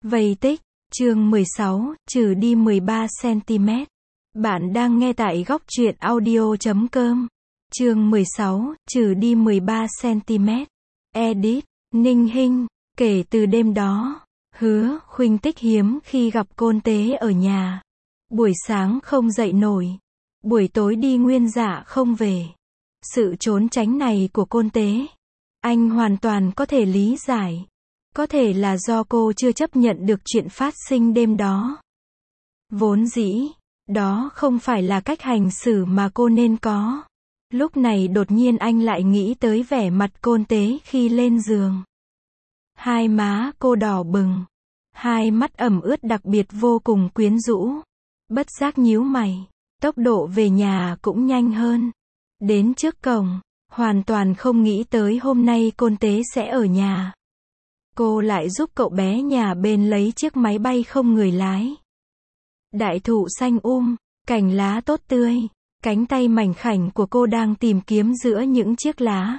Vây tích, chương 16, trừ đi 13cm. Bạn đang nghe tại góc truyện audio.com. Chương 16, trừ đi 13cm. Edit, Ninh Hinh. Kể từ đêm đó, Hứa Khuynh Tích hiếm khi gặp Côn Tế ở nhà. Buổi sáng không dậy nổi, buổi tối đi nguyên dạ không về. Sự trốn tránh này của Côn Tế, anh hoàn toàn có thể lý giải. Có thể là do cô chưa chấp nhận được chuyện phát sinh đêm đó. Vốn dĩ, đó không phải là cách hành xử mà cô nên có. Lúc này đột nhiên anh lại nghĩ tới vẻ mặt Côn Tế khi lên giường. Hai má cô đỏ bừng, hai mắt ẩm ướt đặc biệt vô cùng quyến rũ. Bất giác nhíu mày, tốc độ về nhà cũng nhanh hơn. Đến trước cổng, hoàn toàn không nghĩ tới hôm nay Côn Tế sẽ ở nhà. Cô lại giúp cậu bé nhà bên lấy chiếc máy bay không người lái. Đại thụ xanh cành lá tốt tươi, cánh tay mảnh khảnh của cô đang tìm kiếm giữa những chiếc lá.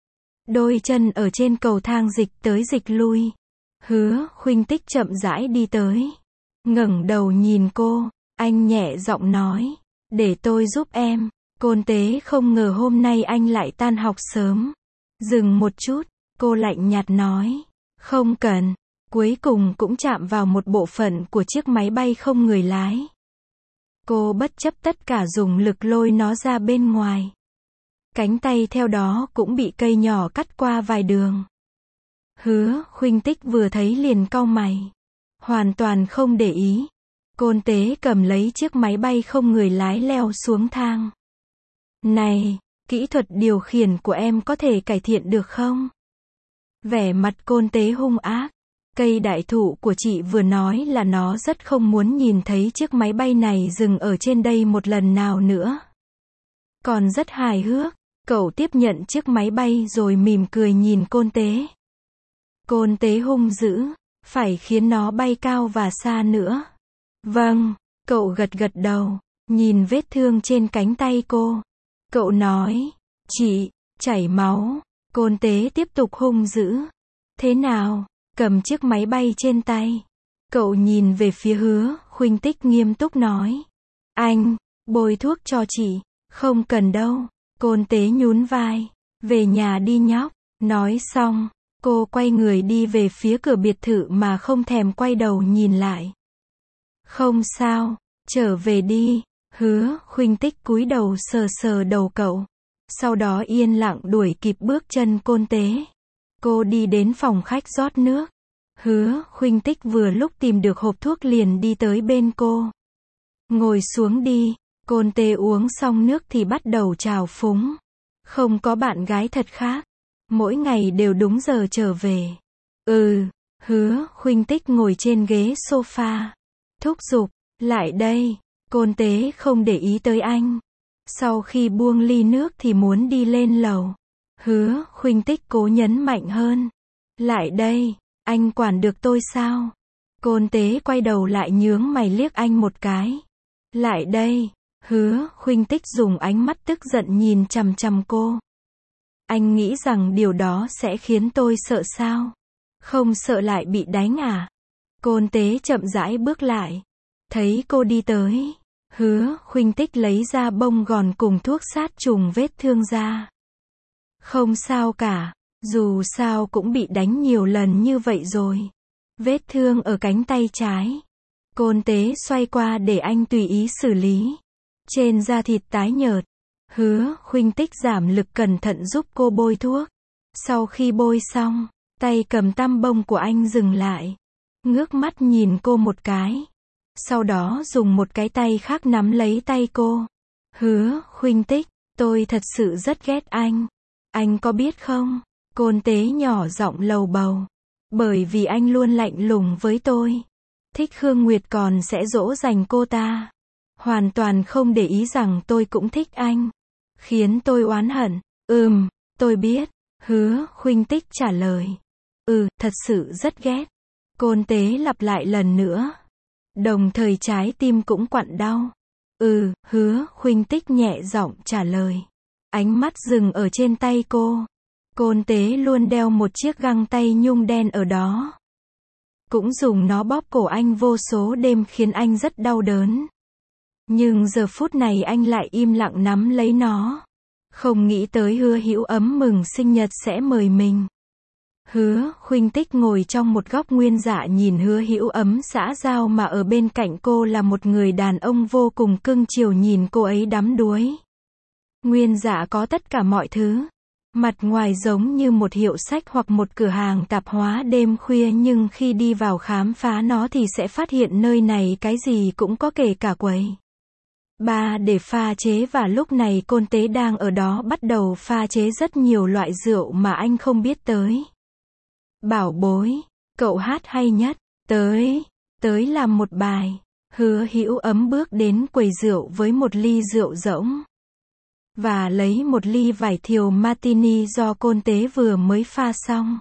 Đôi chân ở trên cầu thang dịch tới dịch lui. Hứa Khuynh Tích chậm rãi đi tới, ngẩng đầu nhìn cô, anh nhẹ giọng nói, để tôi giúp em. Côn Tế không ngờ hôm nay anh lại tan học sớm. Dừng một chút, cô lạnh nhạt nói, không cần. Cuối cùng cũng chạm vào một bộ phận của chiếc máy bay không người lái. Cô bất chấp tất cả dùng lực lôi nó ra bên ngoài. Cánh tay theo đó cũng bị cây nhỏ cắt qua vài đường. Hứa Khuynh Tích vừa thấy liền cau mày, hoàn toàn không để ý. Côn Tế cầm lấy chiếc máy bay không người lái leo xuống thang. Này, kỹ thuật điều khiển của em có thể cải thiện được không? Vẻ mặt Côn Tế hung ác. Cây đại thụ của chị vừa nói là nó rất không muốn nhìn thấy chiếc máy bay này dừng ở trên đây một lần nào nữa. Còn rất hài hước, cậu tiếp nhận chiếc máy bay rồi mỉm cười nhìn Côn Tế. Côn Tế hung dữ, phải khiến nó bay cao và xa nữa. Vâng, cậu gật gật đầu, nhìn vết thương trên cánh tay cô. Cậu nói, chị, chảy máu. Côn Tế tiếp tục hung dữ. Thế nào? Cầm chiếc máy bay trên tay. Cậu nhìn về phía Hứa Khuynh Tích nghiêm túc nói. Anh, bôi thuốc cho chị. Không cần đâu. Côn Tế nhún vai. Về nhà đi nhóc. Nói xong, cô quay người đi về phía cửa biệt thự mà không thèm quay đầu nhìn lại. Không sao, trở về đi. Hứa Khuynh Tích cúi đầu sờ sờ đầu cậu. Sau đó yên lặng đuổi kịp bước chân Côn Tế. Cô đi đến phòng khách rót nước. Hứa Khuynh Tích vừa lúc tìm được hộp thuốc liền đi tới bên cô. Ngồi xuống đi. Côn Tế uống xong nước thì bắt đầu trào phúng. Không có bạn gái thật khác. Mỗi ngày đều đúng giờ trở về. Hứa Khuynh Tích ngồi trên ghế sofa. Thúc giục, lại đây. Côn Tế không để ý tới anh. Sau khi buông ly nước thì muốn đi lên lầu. Hứa Khuynh Tích cố nhấn mạnh hơn. Lại đây, anh quản được tôi sao? Côn Tế quay đầu lại nhướng mày liếc anh một cái. Lại đây. Hứa Khuynh Tích dùng ánh mắt tức giận nhìn chằm chằm cô. Anh nghĩ rằng điều đó sẽ khiến tôi sợ sao? Không sợ lại bị đánh à? Côn Tế chậm rãi bước lại. Thấy cô đi tới, Hứa Khuynh Tích lấy ra bông gòn cùng thuốc sát trùng vết thương ra. Không sao cả, dù sao cũng bị đánh nhiều lần như vậy rồi. Vết thương ở cánh tay trái. Côn Tế xoay qua để anh tùy ý xử lý. Trên da thịt tái nhợt. Hứa Khuynh Tích giảm lực cẩn thận giúp cô bôi thuốc. Sau khi bôi xong, tay cầm tăm bông của anh dừng lại. Ngước mắt nhìn cô một cái. Sau đó dùng một cái tay khác nắm lấy tay cô. Hứa Khuynh Tích, tôi thật sự rất ghét anh. Anh có biết không? Côn Tế nhỏ giọng lầu bầu. Bởi vì anh luôn lạnh lùng với tôi. Thích Khương Nguyệt còn sẽ dỗ dành cô ta. Hoàn toàn không để ý rằng tôi cũng thích anh. Khiến tôi oán hận. Tôi biết. Hứa Khuynh Tích trả lời. Thật sự rất ghét. Côn Tế lặp lại lần nữa. Đồng thời trái tim cũng quặn đau. Hứa Khuynh Tích nhẹ giọng trả lời. Ánh mắt dừng ở trên tay cô. Côn Tế luôn đeo một chiếc găng tay nhung đen ở đó. cũng dùng nó bóp cổ anh vô số đêm khiến anh rất đau đớn. Nhưng giờ phút này anh lại im lặng nắm lấy nó. Không nghĩ tới Hứa Hữu Ấm mừng sinh nhật sẽ mời mình. Hứa Khuynh Tích ngồi trong một góc, Nguyên Dạ nhìn Hứa Hữu Ấm xã giao mà ở bên cạnh cô là một người đàn ông vô cùng cưng chiều nhìn cô ấy đắm đuối. Nguyên Dạ có tất cả mọi thứ. Mặt ngoài giống như một hiệu sách hoặc một cửa hàng tạp hóa đêm khuya, nhưng khi đi vào khám phá nó thì sẽ phát hiện nơi này cái gì cũng có, kể cả quầy bar để pha chế, và lúc này Côn Tế đang ở đó bắt đầu pha chế rất nhiều loại rượu mà anh không biết tới. Bảo bối, cậu hát hay nhất, tới làm một bài. Hứa Hữu Ấm bước đến quầy rượu với một ly rượu rỗng và lấy một ly vải thiều martini do Côn Tế vừa mới pha xong.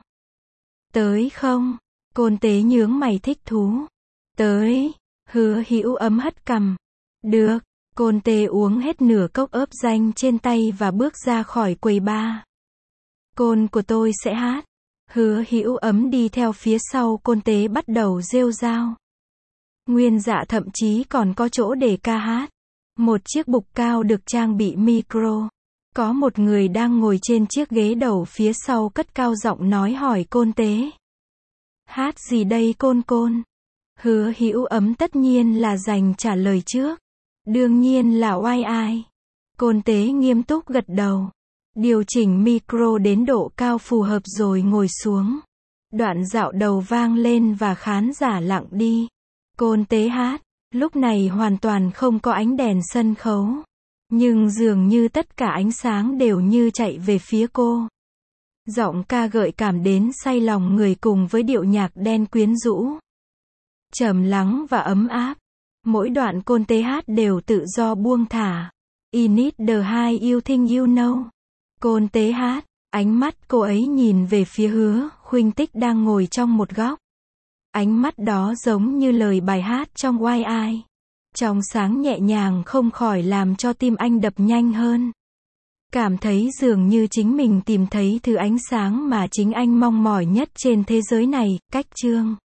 Tới không? Côn Tế nhướng mày thích thú. Tới. Hứa Hữu Ấm hất cằm. Được. Côn Tế uống hết nửa cốc ớp danh trên tay và bước ra khỏi quầy bar. Côn của tôi sẽ hát. Hứa Hữu Ấm đi theo phía sau Côn Tế bắt đầu rêu rao. Nguyên Dạ thậm chí còn có chỗ để ca hát. Một chiếc bục cao được trang bị micro. Có một người đang ngồi trên chiếc ghế đầu phía sau cất cao giọng nói hỏi Côn Tế. Hát gì đây Côn? Hứa Hữu Ấm tất nhiên là dành trả lời trước. Đương nhiên là oai ai. Côn Tế nghiêm túc gật đầu. Điều chỉnh micro đến độ cao phù hợp rồi ngồi xuống. Đoạn dạo đầu vang lên và khán giả lặng đi. Côn Tế hát. Lúc này hoàn toàn không có ánh đèn sân khấu. Nhưng dường như tất cả ánh sáng đều như chạy về phía cô. Giọng ca gợi cảm đến say lòng người cùng với điệu nhạc đen quyến rũ. Trầm lắng và ấm áp. Mỗi đoạn Côn Tế hát đều tự do buông thả. I need the high you think you know. Côn Tế hát. Ánh mắt cô ấy nhìn về phía Hứa Khuynh Tích đang ngồi trong một góc. Ánh mắt đó giống như lời bài hát trong Why I. Trong sáng nhẹ nhàng không khỏi làm cho tim anh đập nhanh hơn. Cảm thấy dường như chính mình tìm thấy thứ ánh sáng mà chính anh mong mỏi nhất trên thế giới này. Cách chương